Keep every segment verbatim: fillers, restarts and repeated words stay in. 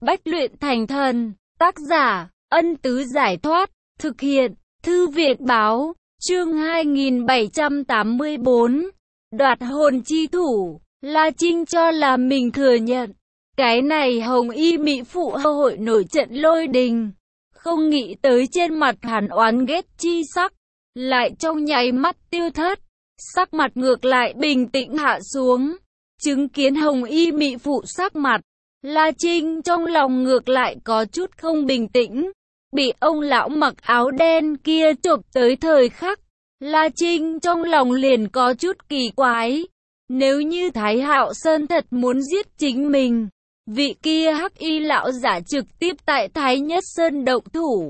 Bách luyện thành thần. Tác giả, Ân Tứ Giải Thoát. Thực hiện, Thư viện Báo. Chương hai nghìn bảy trăm tám mươi bốn. Đoạt hồn chi thủ. La Trinh cho là mình thừa nhận. Cái này Hồng Y Mỹ Phụ hội nổi trận lôi đình. Không nghĩ tới trên mặt hắn oán ghét chi sắc. Lại trong nháy mắt tiêu thất. Sắc mặt ngược lại bình tĩnh hạ xuống. Chứng kiến Hồng Y Mỹ Phụ sắc mặt, La Trinh trong lòng ngược lại có chút không bình tĩnh. Bị ông lão mặc áo đen kia chộp tới thời khắc, La Trinh trong lòng liền có chút kỳ quái. Nếu như Thái Hạo Sơn thật muốn giết chính mình, vị kia hắc y lão giả trực tiếp tại Thái Nhất Sơn động thủ,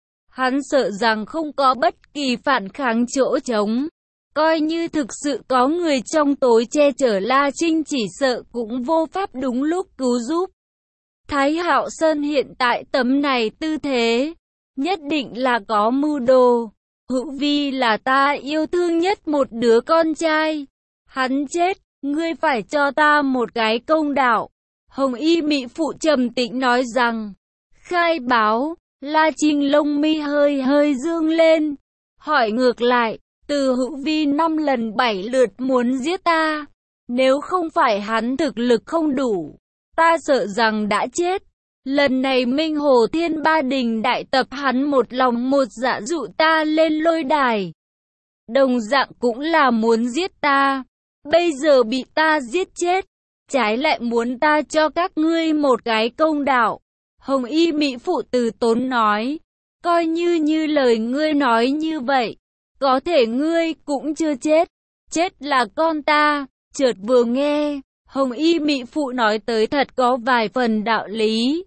hắn sợ rằng không có bất kỳ phản kháng chỗ trống. Coi như thực sự có người trong tối che chở, La Trinh chỉ sợ cũng vô pháp đúng lúc cứu giúp. Thái Hạo Sơn hiện tại tấm này tư thế, nhất định là có mưu đồ. Hữu Vi là ta yêu thương nhất một đứa con trai. Hắn chết, ngươi phải cho ta một cái công đạo. Hồng Y Mỹ Phụ trầm tĩnh nói rằng. Khai báo. La Trinh lông mi hơi hơi dương lên, hỏi ngược lại. Từ Hữu Vi năm lần bảy lượt muốn giết ta, nếu không phải hắn thực lực không đủ, ta sợ rằng đã chết. Lần này Minh Hồ Thiên Ba Đình đại tập, hắn một lòng một dạ dụ ta lên lôi đài, đồng dạng cũng là muốn giết ta. Bây giờ bị ta giết chết, trái lại muốn ta cho các ngươi một cái công đạo. Hồng Y Mỹ Phụ từ tốn nói, coi như như lời ngươi nói như vậy, có thể ngươi cũng chưa chết, chết là con ta. Chợt vừa nghe, Hồng Y Mỹ Phụ nói tới thật có vài phần đạo lý.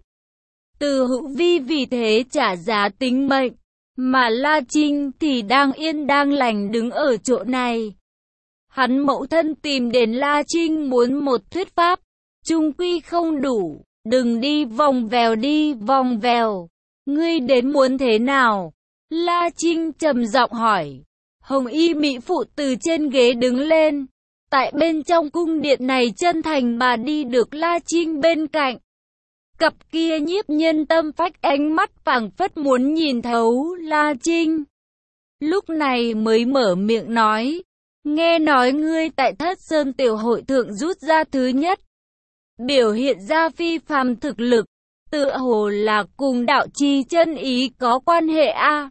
Từ Hữu Vi vì thế trả giá tính mệnh, mà La Trinh thì đang yên đang lành đứng ở chỗ này. Hắn mẫu thân tìm đến La Trinh muốn một thuyết pháp, chung quy không đủ, đừng đi vòng vèo đi vòng vèo, ngươi đến muốn thế nào? La Trinh trầm giọng hỏi. Hồng Y Mỹ Phụ từ trên ghế đứng lên, tại bên trong cung điện này chân thành mà đi được La Trinh bên cạnh. Cặp kia nhiếp nhân tâm phách ánh mắt phảng phất muốn nhìn thấu La Trinh. Lúc này mới mở miệng nói, nghe nói ngươi tại Thất Sơn Tiểu Hội thượng rút ra thứ nhất, biểu hiện ra phi phàm thực lực, tựa hồ là cùng đạo trì chân ý có quan hệ a. À?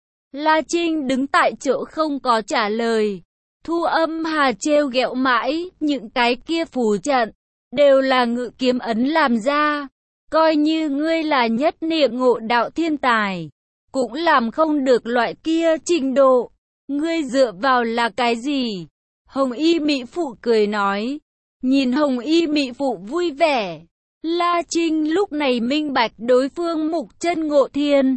La Trinh đứng tại chỗ không có trả lời. Thu Âm Hà trêu ghẹo mãi, những cái kia phù trận đều là ngự kiếm ấn làm ra, coi như ngươi là nhất niệm ngộ đạo thiên tài, cũng làm không được loại kia trình độ. Ngươi dựa vào là cái gì? Hồng Y Mỹ Phụ cười nói. Nhìn Hồng Y Mỹ Phụ vui vẻ, La Trinh lúc này minh bạch đối phương mục chân ngộ thiên.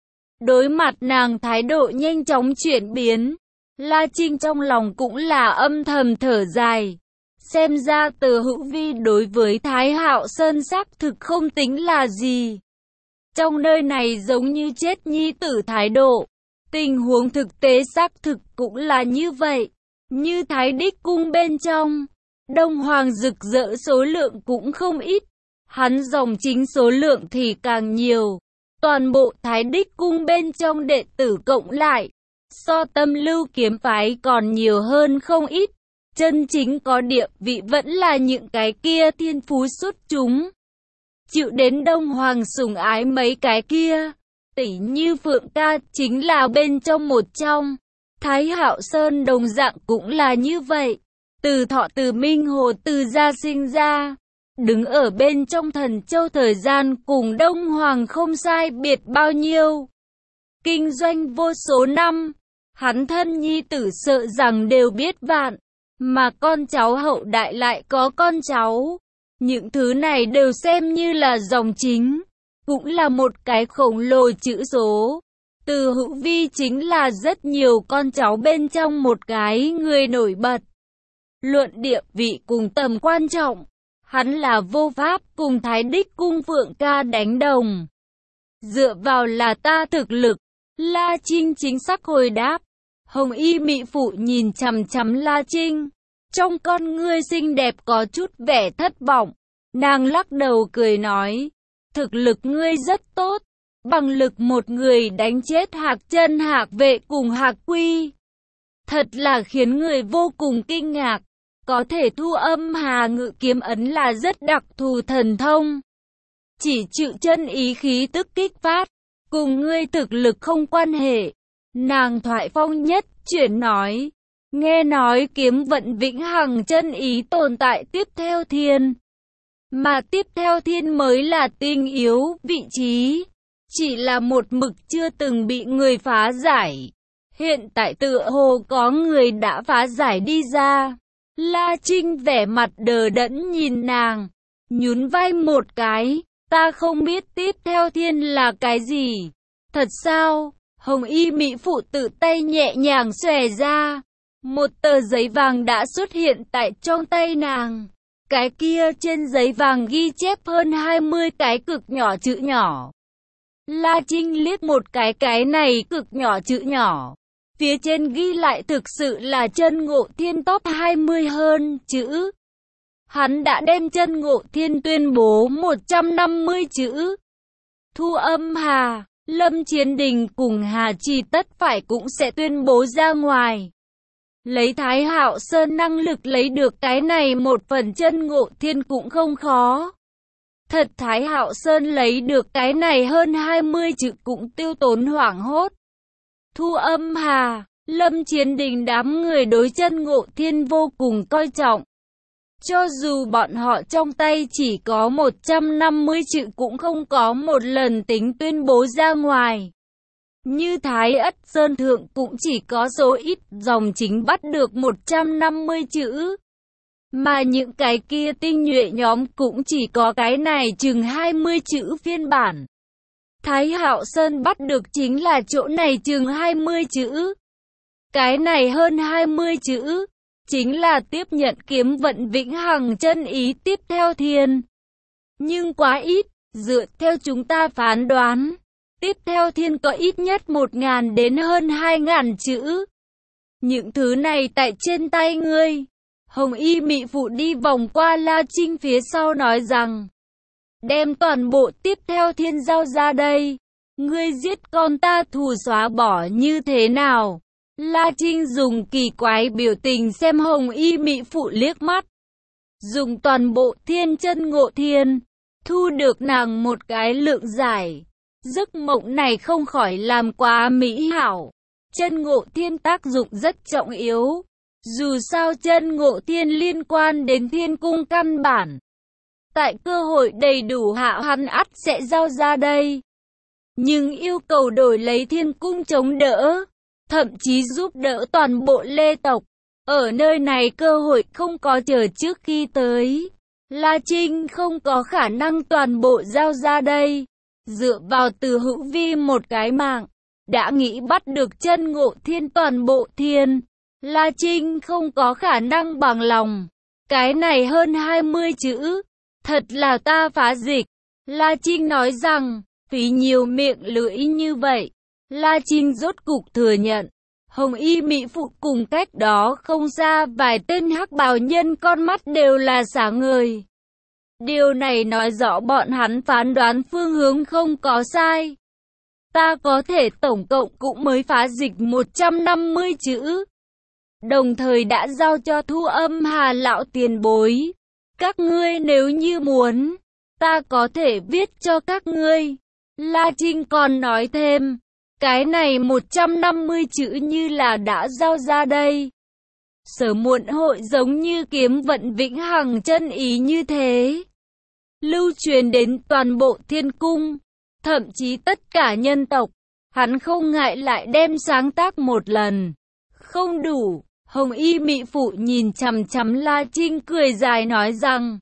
Đối mặt nàng thái độ nhanh chóng chuyển biến, La Trinh trong lòng cũng là âm thầm thở dài. Xem ra Từ Hữu Vi đối với Thái Hạo Sơn xác thực không tính là gì. Trong nơi này giống như chết nhi tử thái độ, tình huống thực tế xác thực cũng là như vậy. Như Thái Đích Cung bên trong, Đông Hoàng rực rỡ số lượng cũng không ít, hắn dòng chính số lượng thì càng nhiều. Toàn bộ Thái Đích Cung bên trong đệ tử cộng lại, so Tâm Lưu kiếm phái còn nhiều hơn không ít. Chân chính có địa vị vẫn là những cái kia thiên phú xuất chúng, chịu đến Đông Hoàng sủng ái mấy cái kia. Tỷ như Phượng Ca chính là bên trong một trong. Thái Hạo Sơn đồng dạng cũng là như vậy. Từ Thọ từ Minh Hồ từ gia sinh ra, đứng ở bên trong Thần Châu thời gian cùng Đông Hoàng không sai biệt bao nhiêu. Kinh doanh vô số năm, hắn thân nhi tử sợ rằng đều biết vạn, mà con cháu hậu đại lại có con cháu. Những thứ này đều xem như là dòng chính, cũng là một cái khổng lồ chữ số. Từ Hữu Vi chính là rất nhiều con cháu bên trong một cái người nổi bật. Luận địa vị cùng tầm quan trọng, hắn là vô pháp cùng Thái Đích Cung Phượng Ca đánh đồng. Dựa vào là ta thực lực. La Trinh chính xác hồi đáp. Hồng Y Mỹ Phụ nhìn chằm chằm La Trinh, trong con ngươi xinh đẹp có chút vẻ thất vọng. Nàng lắc đầu cười nói, thực lực ngươi rất tốt, bằng lực một người đánh chết Hạc Chân Hạc Vệ cùng Hạc Quy. Thật là khiến người vô cùng kinh ngạc, có thể thu âm Hà Ngự kiếm ấn là rất đặc thù thần thông. Chỉ chịu chân ý khí tức kích phát, cùng ngươi thực lực không quan hệ. Nàng thoại phong nhất chuyển nói, nghe nói kiếm vận vĩnh hằng chân ý tồn tại tiếp theo thiên. Mà tiếp theo thiên mới là tinh yếu vị trí, chỉ là một mực chưa từng bị người phá giải. Hiện tại tựa hồ có người đã phá giải đi ra. La Trinh vẻ mặt đờ đẫn nhìn nàng, nhún vai một cái, ta không biết tiếp theo thiên là cái gì. Thật sao? Hồng y mỹ phụ tự tay nhẹ nhàng xòe ra, một tờ giấy vàng đã xuất hiện tại trong tay nàng. Cái kia trên giấy vàng ghi chép hơn hai mươi cái cực nhỏ chữ nhỏ. La Trinh liếc một cái cái này cực nhỏ chữ nhỏ. Phía trên ghi lại thực sự là Chân Ngộ Thiên top hai mươi hơn chữ. Hắn đã đem Chân Ngộ Thiên tuyên bố một trăm năm mươi chữ. Thu âm Hà, Lâm Chiến Đình cùng Hà Trì tất phải cũng sẽ tuyên bố ra ngoài. Lấy Thái Hạo Sơn năng lực lấy được cái này một phần Chân Ngộ Thiên cũng không khó. Thật Thái Hạo Sơn lấy được cái này hơn hai mươi chữ cũng tiêu tốn hoảng hốt. Thu âm Hà, Lâm Chiến Đình đám người đối Chân Ngộ Thiên vô cùng coi trọng. Cho dù bọn họ trong tay chỉ có một trăm năm mươi chữ cũng không có một lần tính tuyên bố ra ngoài. Như Thái Ất Sơn Thượng cũng chỉ có số ít dòng chính bắt được một trăm năm mươi chữ. Mà những cái kia tinh nhuệ nhóm cũng chỉ có cái này chừng hai mươi chữ phiên bản. Thái Hạo Sơn bắt được chính là chỗ này chừng hai mươi chữ. Cái này hơn hai mươi chữ, chính là tiếp nhận kiếm vận vĩnh hằng chân ý tiếp theo thiên. Nhưng quá ít, dựa theo chúng ta phán đoán, tiếp theo thiên có ít nhất một ngàn đến hơn hai ngàn chữ. Những thứ này tại trên tay ngươi. Hồng y mị phụ đi vòng qua La Trinh phía sau nói rằng, đem toàn bộ tiếp theo thiên giao ra đây. Ngươi giết con ta thù xóa bỏ như thế nào? La Trinh dùng kỳ quái biểu tình xem Hồng y mị phụ liếc mắt. Dùng toàn bộ thiên Chân Ngộ Thiên, thu được nàng một cái lượng giải. Giấc mộng này không khỏi làm quá mỹ hảo. Chân Ngộ Thiên tác dụng rất trọng yếu. Dù sao Chân Ngộ Thiên liên quan đến thiên cung căn bản. Tại cơ hội đầy đủ hạ hắn ắt sẽ giao ra đây. Nhưng yêu cầu đổi lấy thiên cung chống đỡ, thậm chí giúp đỡ toàn bộ Lê tộc. Ở nơi này cơ hội không có chờ trước khi tới. La Trinh không có khả năng toàn bộ giao ra đây. Dựa vào Từ Hữu Vi một cái mạng, đã nghĩ bắt được Chân Ngộ Thiên toàn bộ thiên. La Trinh không có khả năng bằng lòng. Cái này hơn hai mươi chữ, thật là ta phá dịch. La Trinh nói rằng, phí nhiều miệng lưỡi như vậy. La Trinh rốt cục thừa nhận. Hồng y mỹ phụ cùng cách đó không xa vài tên hắc bào nhân con mắt đều là sáng ngời. Điều này nói rõ bọn hắn phán đoán phương hướng không có sai. Ta có thể tổng cộng cũng mới phá dịch một trăm năm mươi chữ. Đồng thời đã giao cho Thu âm Hà lão tiền bối. Các ngươi nếu như muốn, ta có thể viết cho các ngươi. La Trinh còn nói thêm, cái này một trăm năm mươi chữ như là đã giao ra đây. Sớm muộn hội giống như kiếm vận vĩnh hằng chân ý như thế. Lưu truyền đến toàn bộ thiên cung, thậm chí tất cả nhân tộc. Hắn không ngại lại đem sáng tác một lần. Không đủ. Hồng y mị phụ nhìn chằm chằm La Trinh cười dài nói rằng,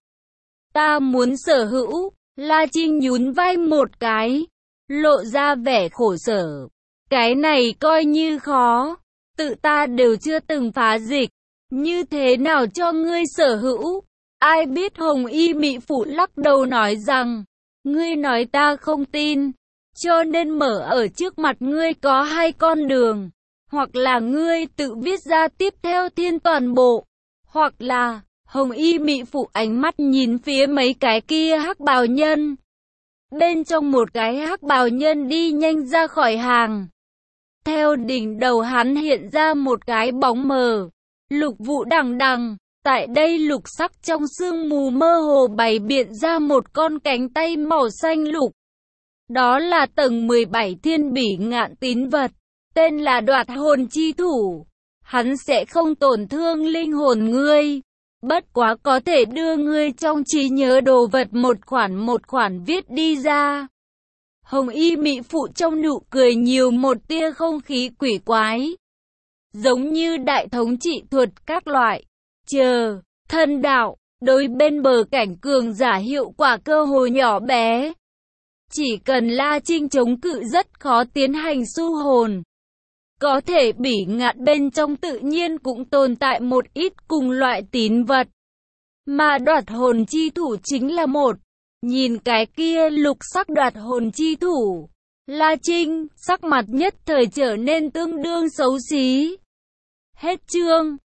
ta muốn sở hữu. La Trinh nhún vai một cái, lộ ra vẻ khổ sở. Cái này coi như khó, tự ta đều chưa từng phá dịch, như thế nào cho ngươi sở hữu? Ai biết. Hồng y mị phụ lắc đầu nói rằng, ngươi nói ta không tin, cho nên mở ở trước mặt ngươi có hai con đường. Hoặc là ngươi tự viết ra tiếp theo thiên toàn bộ, hoặc là, Hồng y mị phụ ánh mắt nhìn phía mấy cái kia hắc bào nhân. Bên trong một cái hắc bào nhân đi nhanh ra khỏi hàng. Theo đỉnh đầu hắn hiện ra một cái bóng mờ. Lục vụ đằng đằng. Tại đây lục sắc trong sương mù mơ hồ bày biện ra một con cánh tay màu xanh lục. Đó là tầng mười bảy thiên bỉ ngạn tín vật. Tên là đoạt hồn chi thủ. Hắn sẽ không tổn thương linh hồn ngươi. Bất quá có thể đưa ngươi trong trí nhớ đồ vật một khoản một khoản viết đi ra. Hồng y mỹ phụ trong nụ cười nhiều một tia không khí quỷ quái. Giống như đại thống trị thuật các loại. Chờ, thân đạo, đối bên bờ cảnh cường giả hiệu quả cơ hồ nhỏ bé. Chỉ cần La Trinh chống cự rất khó tiến hành su hồn. Có thể bỉ ngạn bên trong tự nhiên cũng tồn tại một ít cùng loại tín vật. Mà đoạt hồn chi thủ chính là một. Nhìn cái kia lục sắc đoạt hồn chi thủ. La Trinh, sắc mặt nhất thời trở nên tương đương xấu xí. Hết chương.